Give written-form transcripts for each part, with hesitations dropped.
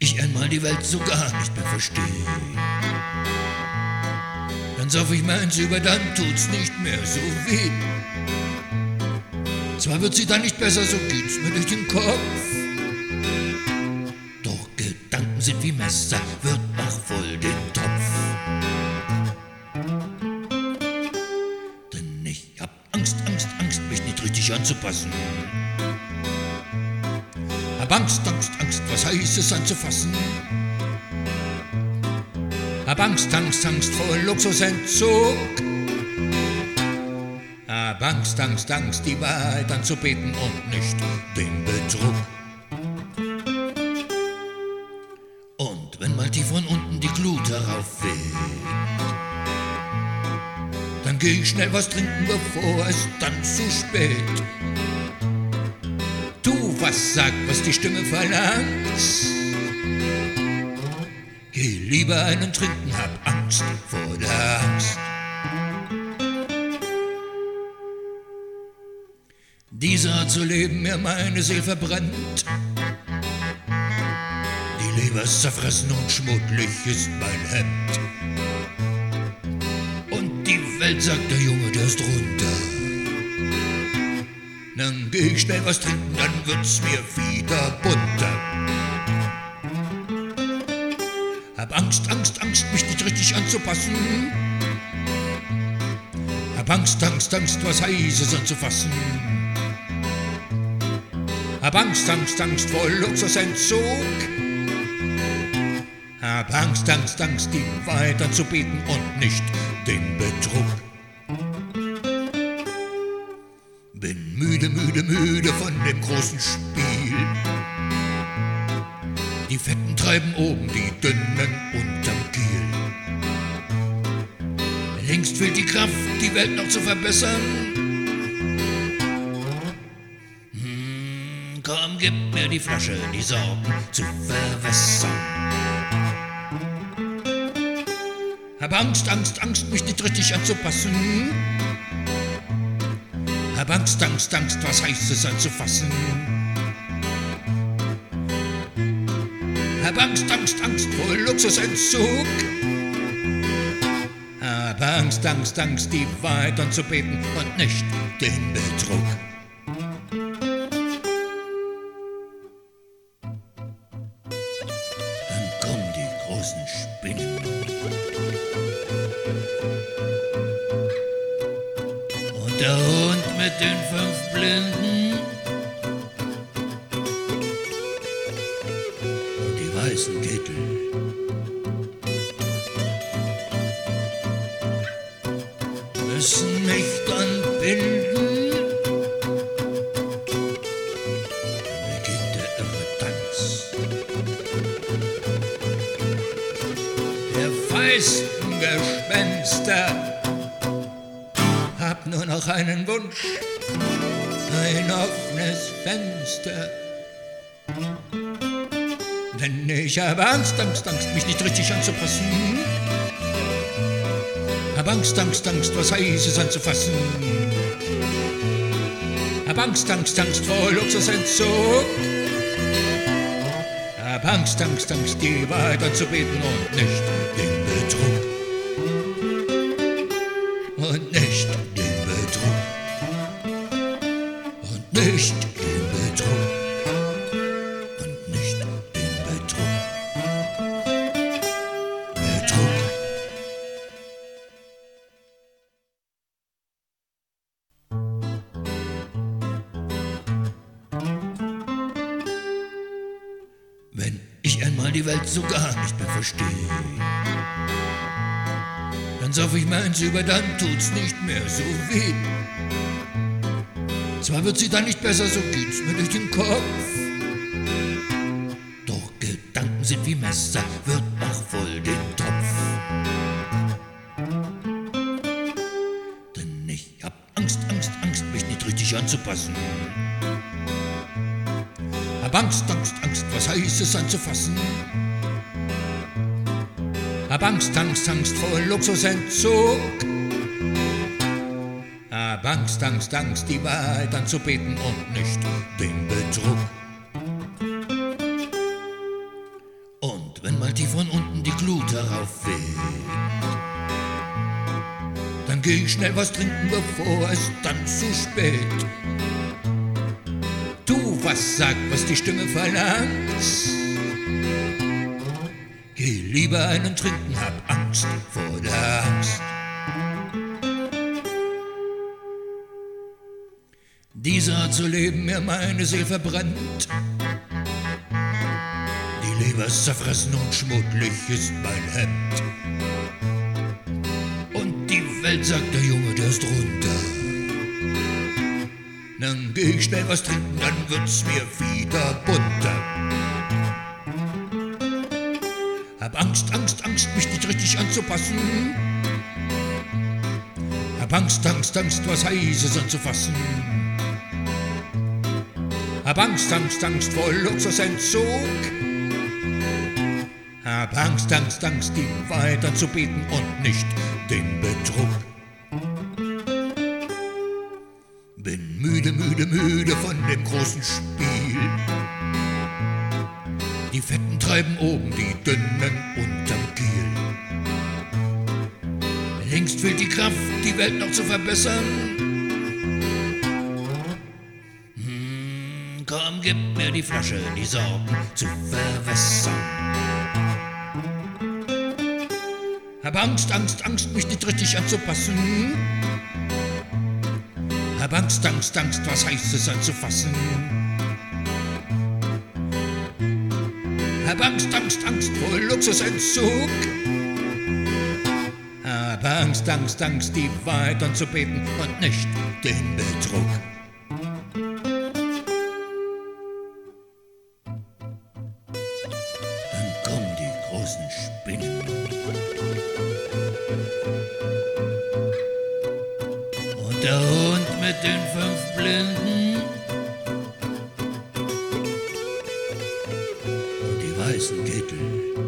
ich einmal die Welt so gar nicht mehr verstehe, dann sauf ich meins über, dann tut's nicht mehr so weh. Zwar wird sie dann nicht besser, so geht's mir durch den Kopf, doch Gedanken sind wie Messer, wird mach voll den Topf. Denn ich hab Angst, mich nicht richtig anzupassen. Hab Angst, was heißt es anzufassen? Hab Angst vor Luxusentzug. Hab Angst, die Wahrheit anzubeten und nicht den Betrug. Und wenn mal tief von unten die Glut heraufweht, dann geh ich schnell was trinken, bevor es dann zu spät. Tu, was sagt, was die Stimme verlangt. Geh lieber einen trinken, hab Angst vor der Angst. Diese Art zu leben mir meine Seele verbrennt. Die Leber ist zerfressen und schmuddelig ist mein Hemd. Und die Welt sagt, der Junge, der ist runter. Dann geh ich schnell was trinken, dann wird's mir wieder bunter. Hab Angst, mich nicht richtig anzupassen. Hab Angst, was Heißes anzufassen. Hab Angst vor Luxusentzug. Hab Angst, die Wahrheit anzubeten und nicht den Betrug. Bin müde von dem großen Spiel. Die Fetten treiben oben, die Dünnen unterm Kiel. Längst fehlt die Kraft, die Welt noch zu verbessern. Komm, gib mir die Flasche, die Sorgen zu verwässern. Hab Angst, mich nicht richtig anzupassen. Hab Angst, was heißt es anzufassen. Hab Angst vor Luxusentzug. Hab Angst, die Wahrheit anzubeten und nicht den Betrug. Dann kommen die großen Spinnen. Und der Hund mit den 5 Blinden. Und die weißen Kittel. Müssen mich dann binden. Dann beginnt der irre Tanz. Der feisten Gespenster. Hab nur noch einen Wunsch, ein offenes Fenster. Denn ich habe Angst, mich nicht richtig anzupassen. Hab Angst, was Heißes anzufassen. Hab Angst vor Luxusentzug. Hab Angst, die Wahrheit anzubeten und nicht den Betrug. Und nicht den Betrug. Und nicht den Betrug. Und nicht den Betrug. Betrug. Wenn ich einmal die Welt so gar nicht mehr verstehe, dann sauf ich meins über, dann tut's nicht mehr so weh. Zwar wird sie dann nicht besser, so geht's mir durch den Kopf, doch Gedanken sind wie Messer, wird mach voll den Topf. Denn ich hab Angst, mich nicht richtig anzupassen. Hab Angst, was heißt es anzufassen. Hab Angst vor Luxusentzug. Hab Angst, die Wahrheit anzubeten und nicht den Betrug. verfehlt. Dann geh ich schnell was trinken, bevor es dann zu spät. Tu, was sagt, was die Stimme verlangt. Geh lieber einen trinken, hab Angst vor der Angst. Diese Art zu leben mir meine Seele verbrennt. Die Leber ist zerfressen und schmuddelig ist mein Hemd. Und die Welt sagt, der Junge, der ist runter. Dann geh ich schnell was trinken, dann wird's mir wieder bunter. Hab Angst, Angst, Angst, mich nicht richtig anzupassen. Hab Angst, Angst, Angst, was Heißes anzufassen. Hab Angst, Angst, Angst vor Luxusentzug. Hab Angst, Angst, Angst, ihm weiterzubeten und nicht den Betrug. Bin müde, müde, müde von dem großen Spiel. Die Fetten treiben oben, die Dünnen unterm Kiel. Längst fehlt die Kraft, die Welt noch zu verbessern. Komm, gib mir die Flasche, die Sorgen zu verwässern. Hab Angst, Angst, Angst, mich nicht richtig anzupassen. Hab Angst, Angst, Angst, was Heißes anzufassen. Hab Angst, Angst, Angst vor Luxusentzug. Hab Angst, Angst, Angst, die Wahrheit anzubeten und nicht den Betrug. Dann kommen die großen Spinnen. Und der Hund mit den 5 Blinden. Und die weißen Kittel.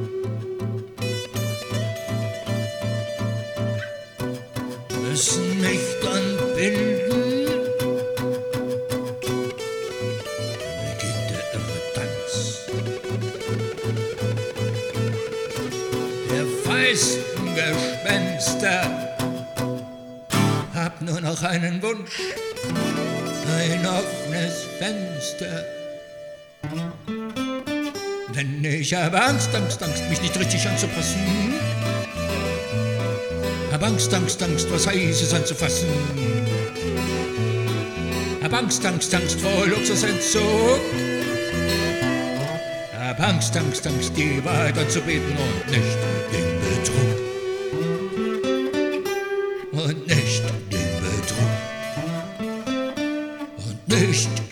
Müssen mich dann binden. Dann beginnt der irre Tanz. Der feisten Gespenster. Hab nur noch einen Wunsch, ein offenes Fenster. Denn ich habe Angst, Angst, Angst, mich nicht richtig anzupassen. Hab Angst, Angst, Angst, was Heißes anzufassen. Hab Angst, Angst, Angst vor Luxusentzug. Hab Angst, Angst, Angst, die Wahrheit anzubeten und nicht den Betrug. Und nicht den Betrug. Und nicht